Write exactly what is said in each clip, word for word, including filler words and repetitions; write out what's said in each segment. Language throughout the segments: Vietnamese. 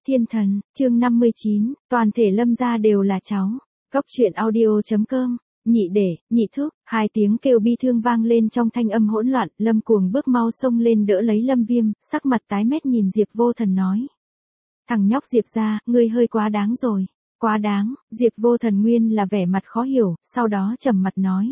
Thiên thần, chương năm mươi chín, toàn thể Lâm gia đều là cháu. Cốc truyện audio chấm com, nhị đệ, nhị thúc, hai tiếng kêu bi thương vang lên trong thanh âm hỗn loạn, Lâm Cuồng bước mau xông lên đỡ lấy Lâm Viêm, sắc mặt tái mét nhìn Diệp Vô Thần nói. Thằng nhóc Diệp gia, ngươi hơi quá đáng rồi. Quá đáng, Diệp Vô Thần nguyên là vẻ mặt khó hiểu, sau đó trầm mặt nói.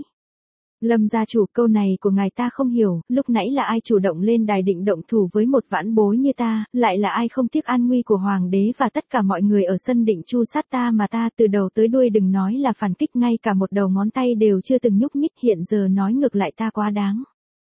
Lâm gia chủ, câu này của ngài ta không hiểu, lúc nãy là ai chủ động lên đài định động thủ với một vãn bối như ta, lại là ai không tiếc an nguy của hoàng đế và tất cả mọi người ở sân định chu sát ta mà ta từ đầu tới đuôi đừng nói là phản kích, ngay cả một đầu ngón tay đều chưa từng nhúc nhích, hiện giờ nói ngược lại ta quá đáng.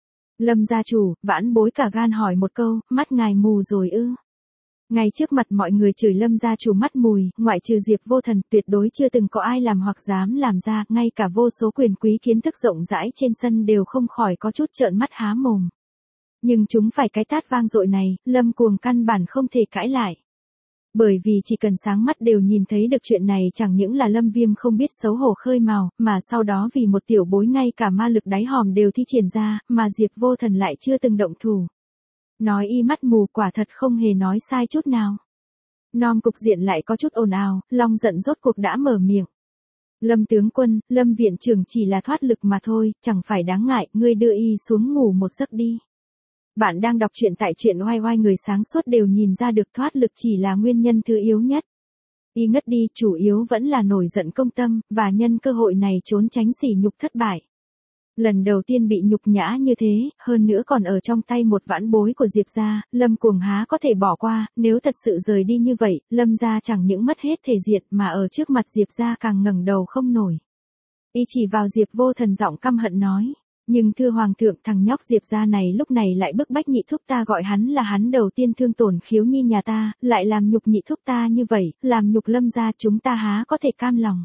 Lâm gia chủ, vãn bối cả gan hỏi một câu, mắt ngài mù rồi ư? Ngay trước mặt mọi người chửi Lâm gia chủ mắt mùi, ngoại trừ Diệp Vô Thần, tuyệt đối chưa từng có ai làm hoặc dám làm ra, ngay cả vô số quyền quý kiến thức rộng rãi trên sân đều không khỏi có chút trợn mắt há mồm. Nhưng chúng phải cái tát vang dội này, Lâm Cuồng căn bản không thể cãi lại. Bởi vì chỉ cần sáng mắt đều nhìn thấy được chuyện này, chẳng những là Lâm Viêm không biết xấu hổ khơi mào, mà sau đó vì một tiểu bối ngay cả ma lực đáy hòm đều thi triển ra, mà Diệp Vô Thần lại chưa từng động thủ. Nói y mắt mù quả thật không hề nói sai chút nào. Nom cục diện lại có chút ồn ào, Long giận rốt cuộc đã mở miệng. Lâm tướng quân, Lâm viện trưởng chỉ là thoát lực mà thôi, chẳng phải đáng ngại, ngươi đưa y xuống ngủ một giấc đi. Bạn đang đọc truyện tại truyện oai oai, người sáng suốt đều nhìn ra được thoát lực chỉ là nguyên nhân thứ yếu nhất. Y ngất đi, chủ yếu vẫn là nổi giận công tâm, và nhân cơ hội này trốn tránh sỉ nhục thất bại. Lần đầu tiên bị nhục nhã như thế, hơn nữa còn ở trong tay một vãn bối của Diệp gia, Lâm Cuồng há có thể bỏ qua, nếu thật sự rời đi như vậy, Lâm gia chẳng những mất hết thể diện mà ở trước mặt Diệp gia càng ngẩng đầu không nổi. Y chỉ vào Diệp Vô Thần giọng căm hận nói, nhưng thưa hoàng thượng, thằng nhóc Diệp gia này lúc này lại bức bách nhị thúc ta, gọi hắn là hắn đầu tiên thương tổn Khiếu Nhi nhà ta, lại làm nhục nhị thúc ta như vậy, làm nhục Lâm gia, chúng ta há có thể cam lòng.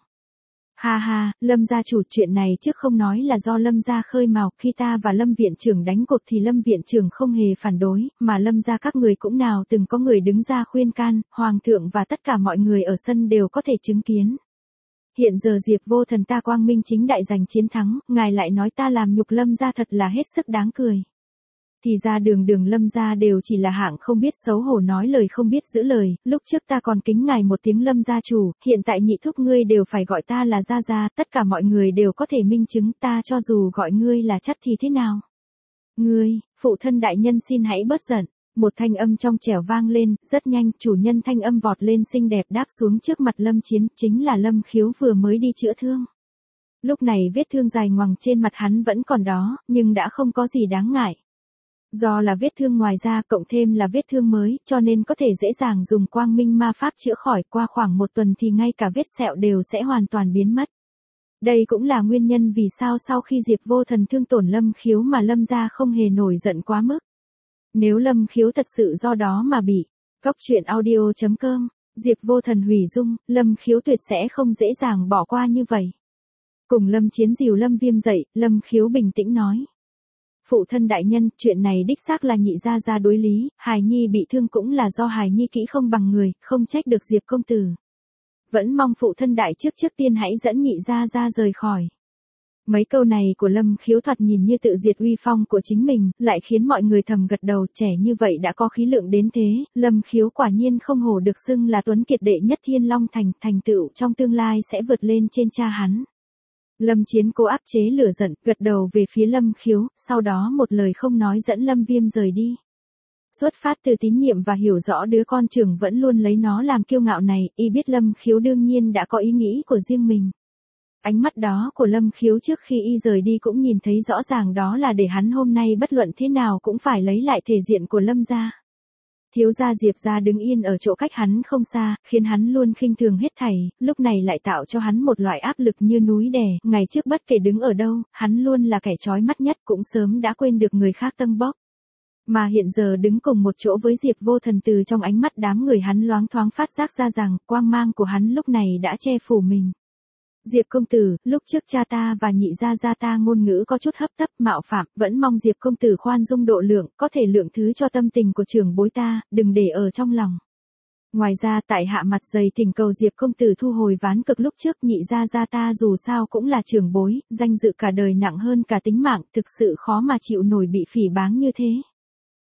Ha ha, Lâm gia chủ, chuyện này trước không nói là do Lâm gia khơi mào, khi ta và Lâm viện trưởng đánh cuộc thì Lâm viện trưởng không hề phản đối, mà Lâm gia các người cũng nào từng có người đứng ra khuyên can, hoàng thượng và tất cả mọi người ở sân đều có thể chứng kiến. Hiện giờ Diệp Vô Thần ta quang minh chính đại giành chiến thắng, ngài lại nói ta làm nhục Lâm gia, thật là hết sức đáng cười. Thì ra đường đường Lâm gia đều chỉ là hạng không biết xấu hổ, nói lời không biết giữ lời, lúc trước ta còn kính ngài một tiếng Lâm gia chủ, hiện tại nhị thúc ngươi đều phải gọi ta là gia gia, tất cả mọi người đều có thể minh chứng, ta cho dù gọi ngươi là chắt thì thế nào? Ngươi, phụ thân đại nhân xin hãy bớt giận. Một thanh âm trong trẻo vang lên, rất nhanh, chủ nhân thanh âm vọt lên xinh đẹp đáp xuống trước mặt Lâm Chiến, chính là Lâm Khiếu vừa mới đi chữa thương. Lúc này vết thương dài ngoằng trên mặt hắn vẫn còn đó, nhưng đã không có gì đáng ngại. Do là vết thương ngoài da cộng thêm là vết thương mới, cho nên có thể dễ dàng dùng quang minh ma pháp chữa khỏi, qua khoảng một tuần thì ngay cả vết sẹo đều sẽ hoàn toàn biến mất. Đây cũng là nguyên nhân vì sao sau khi Diệp Vô Thần thương tổn Lâm Khiếu mà Lâm gia không hề nổi giận quá mức. Nếu Lâm Khiếu thật sự do đó mà bị cốc truyện audio chấm com, Diệp Vô Thần hủy dung, Lâm Khiếu tuyệt sẽ không dễ dàng bỏ qua như vậy. Cùng Lâm Chiến dìu Lâm Viêm dậy, Lâm Khiếu bình tĩnh nói. Phụ thân đại nhân, chuyện này đích xác là nhị gia gia đối lý, hài nhi bị thương cũng là do hài nhi kỹ không bằng người, không trách được Diệp công tử. Vẫn mong phụ thân đại trước trước tiên hãy dẫn nhị gia gia rời khỏi. Mấy câu này của Lâm Khiếu thoạt nhìn như tự diệt uy phong của chính mình, lại khiến mọi người thầm gật đầu, trẻ như vậy đã có khí lượng đến thế, Lâm Khiếu quả nhiên không hổ được xưng là tuấn kiệt đệ nhất Thiên Long Thành, thành tựu trong tương lai sẽ vượt lên trên cha hắn. Lâm Chiến cố áp chế lửa giận, gật đầu về phía Lâm Khiếu, sau đó một lời không nói dẫn Lâm Viêm rời đi. Xuất phát từ tín nhiệm và hiểu rõ đứa con trưởng vẫn luôn lấy nó làm kiêu ngạo này, y biết Lâm Khiếu đương nhiên đã có ý nghĩ của riêng mình. Ánh mắt đó của Lâm Khiếu trước khi y rời đi cũng nhìn thấy rõ ràng, đó là để hắn hôm nay bất luận thế nào cũng phải lấy lại thể diện của Lâm gia. Thiếu gia Diệp gia đứng yên ở chỗ cách hắn không xa, khiến hắn luôn khinh thường hết thảy, lúc này lại tạo cho hắn một loại áp lực như núi đè, ngày trước bất kể đứng ở đâu, hắn luôn là kẻ chói mắt nhất, cũng sớm đã quên được người khác tâng bốc. Mà hiện giờ đứng cùng một chỗ với Diệp Vô Thần, từ trong ánh mắt đám người hắn loáng thoáng phát giác ra rằng, quang mang của hắn lúc này đã che phủ mình. Diệp công tử, lúc trước cha ta và nhị gia gia ta ngôn ngữ có chút hấp tấp mạo phạm, vẫn mong Diệp công tử khoan dung độ lượng, có thể lượng thứ cho tâm tình của trưởng bối ta, đừng để ở trong lòng. Ngoài ra tại hạ mặt dày thỉnh cầu Diệp công tử thu hồi ván cực lúc trước, nhị gia gia ta dù sao cũng là trưởng bối, danh dự cả đời nặng hơn cả tính mạng, thực sự khó mà chịu nổi bị phỉ báng như thế.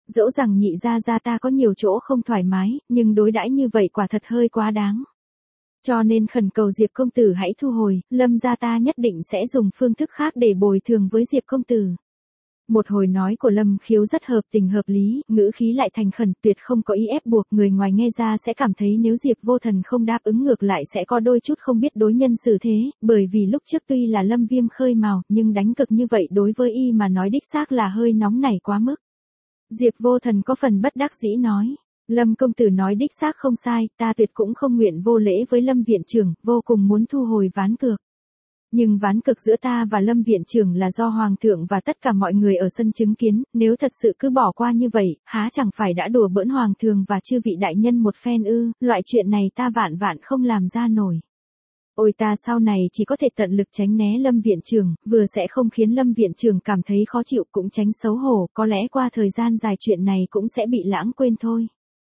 Dẫu rằng nhị gia gia ta có nhiều chỗ không thoải mái, nhưng đối đãi như vậy quả thật hơi quá đáng. Cho nên khẩn cầu Diệp công tử hãy thu hồi, Lâm gia ta nhất định sẽ dùng phương thức khác để bồi thường với Diệp công tử. Một hồi nói của Lâm Khiếu rất hợp tình hợp lý, ngữ khí lại thành khẩn, tuyệt không có ý ép buộc, người ngoài nghe ra sẽ cảm thấy nếu Diệp Vô Thần không đáp ứng ngược lại sẽ có đôi chút không biết đối nhân xử thế, bởi vì lúc trước tuy là Lâm Viêm khơi mào, nhưng đánh cực như vậy đối với y mà nói đích xác là hơi nóng nảy quá mức. Diệp Vô Thần có phần bất đắc dĩ nói, Lâm công tử nói đích xác không sai, ta tuyệt cũng không nguyện vô lễ với Lâm viện trưởng, vô cùng muốn thu hồi ván cược. Nhưng ván cực giữa ta và Lâm viện trưởng là do Hoàng thượng và tất cả mọi người ở sân chứng kiến, nếu thật sự cứ bỏ qua như vậy, há chẳng phải đã đùa bỡn Hoàng thượng và chư vị đại nhân một phen ư, loại chuyện này ta vạn vạn không làm ra nổi. Ôi ta sau này chỉ có thể tận lực tránh né Lâm viện trưởng, vừa sẽ không khiến Lâm viện trưởng cảm thấy khó chịu cũng tránh xấu hổ, có lẽ qua thời gian dài chuyện này cũng sẽ bị lãng quên thôi.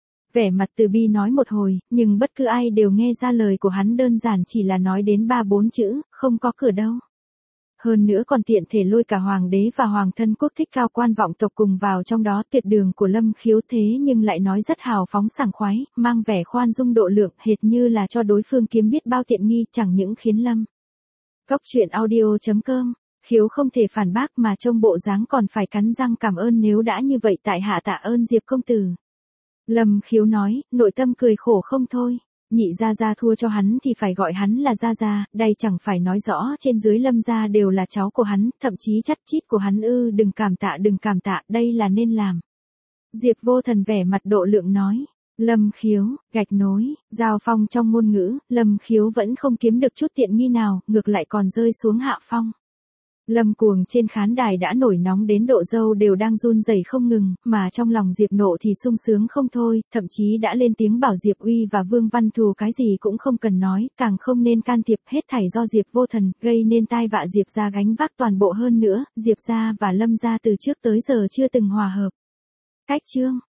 Vẻ mặt Từ Bi nói một hồi, nhưng bất cứ ai đều nghe ra lời của hắn đơn giản chỉ là nói đến ba bốn chữ, không có cửa đâu. Hơn nữa còn tiện thể lôi cả hoàng đế và hoàng thân quốc thích cao quan vọng tộc cùng vào trong đó, tuyệt đường của Lâm Khiếu thế nhưng lại nói rất hào phóng sảng khoái, mang vẻ khoan dung độ lượng, hệt như là cho đối phương kiếm biết bao tiện nghi, chẳng những khiến Lâm. Cốc truyện audio chấm com, Khiếu không thể phản bác mà trông bộ dáng còn phải cắn răng cảm ơn, nếu đã như vậy tại hạ tạ ơn Diệp công tử. Lâm Khiếu nói, nội tâm cười khổ không thôi. Nhị gia gia thua cho hắn thì phải gọi hắn là gia gia, đây chẳng phải nói rõ trên dưới Lâm gia đều là cháu của hắn, thậm chí chắt chít của hắn ư, đừng cảm tạ đừng cảm tạ, đây là nên làm. Diệp Vô Thần vẻ mặt độ lượng nói, Lâm Khiếu, gạch nối, giao phong trong ngôn ngữ, Lâm Khiếu vẫn không kiếm được chút tiện nghi nào, ngược lại còn rơi xuống hạ phong. Lâm Cuồng trên khán đài đã nổi nóng đến độ râu đều đang run rẩy không ngừng, mà trong lòng Diệp Nộ thì sung sướng không thôi, thậm chí đã lên tiếng bảo Diệp Uy và Vương Văn Thù cái gì cũng không cần nói, càng không nên can thiệp, hết thảy do Diệp Vô Thần, gây nên tai vạ Diệp gia gánh vác toàn bộ. Hơn nữa, Diệp gia và Lâm gia từ trước tới giờ chưa từng hòa hợp. Cách chương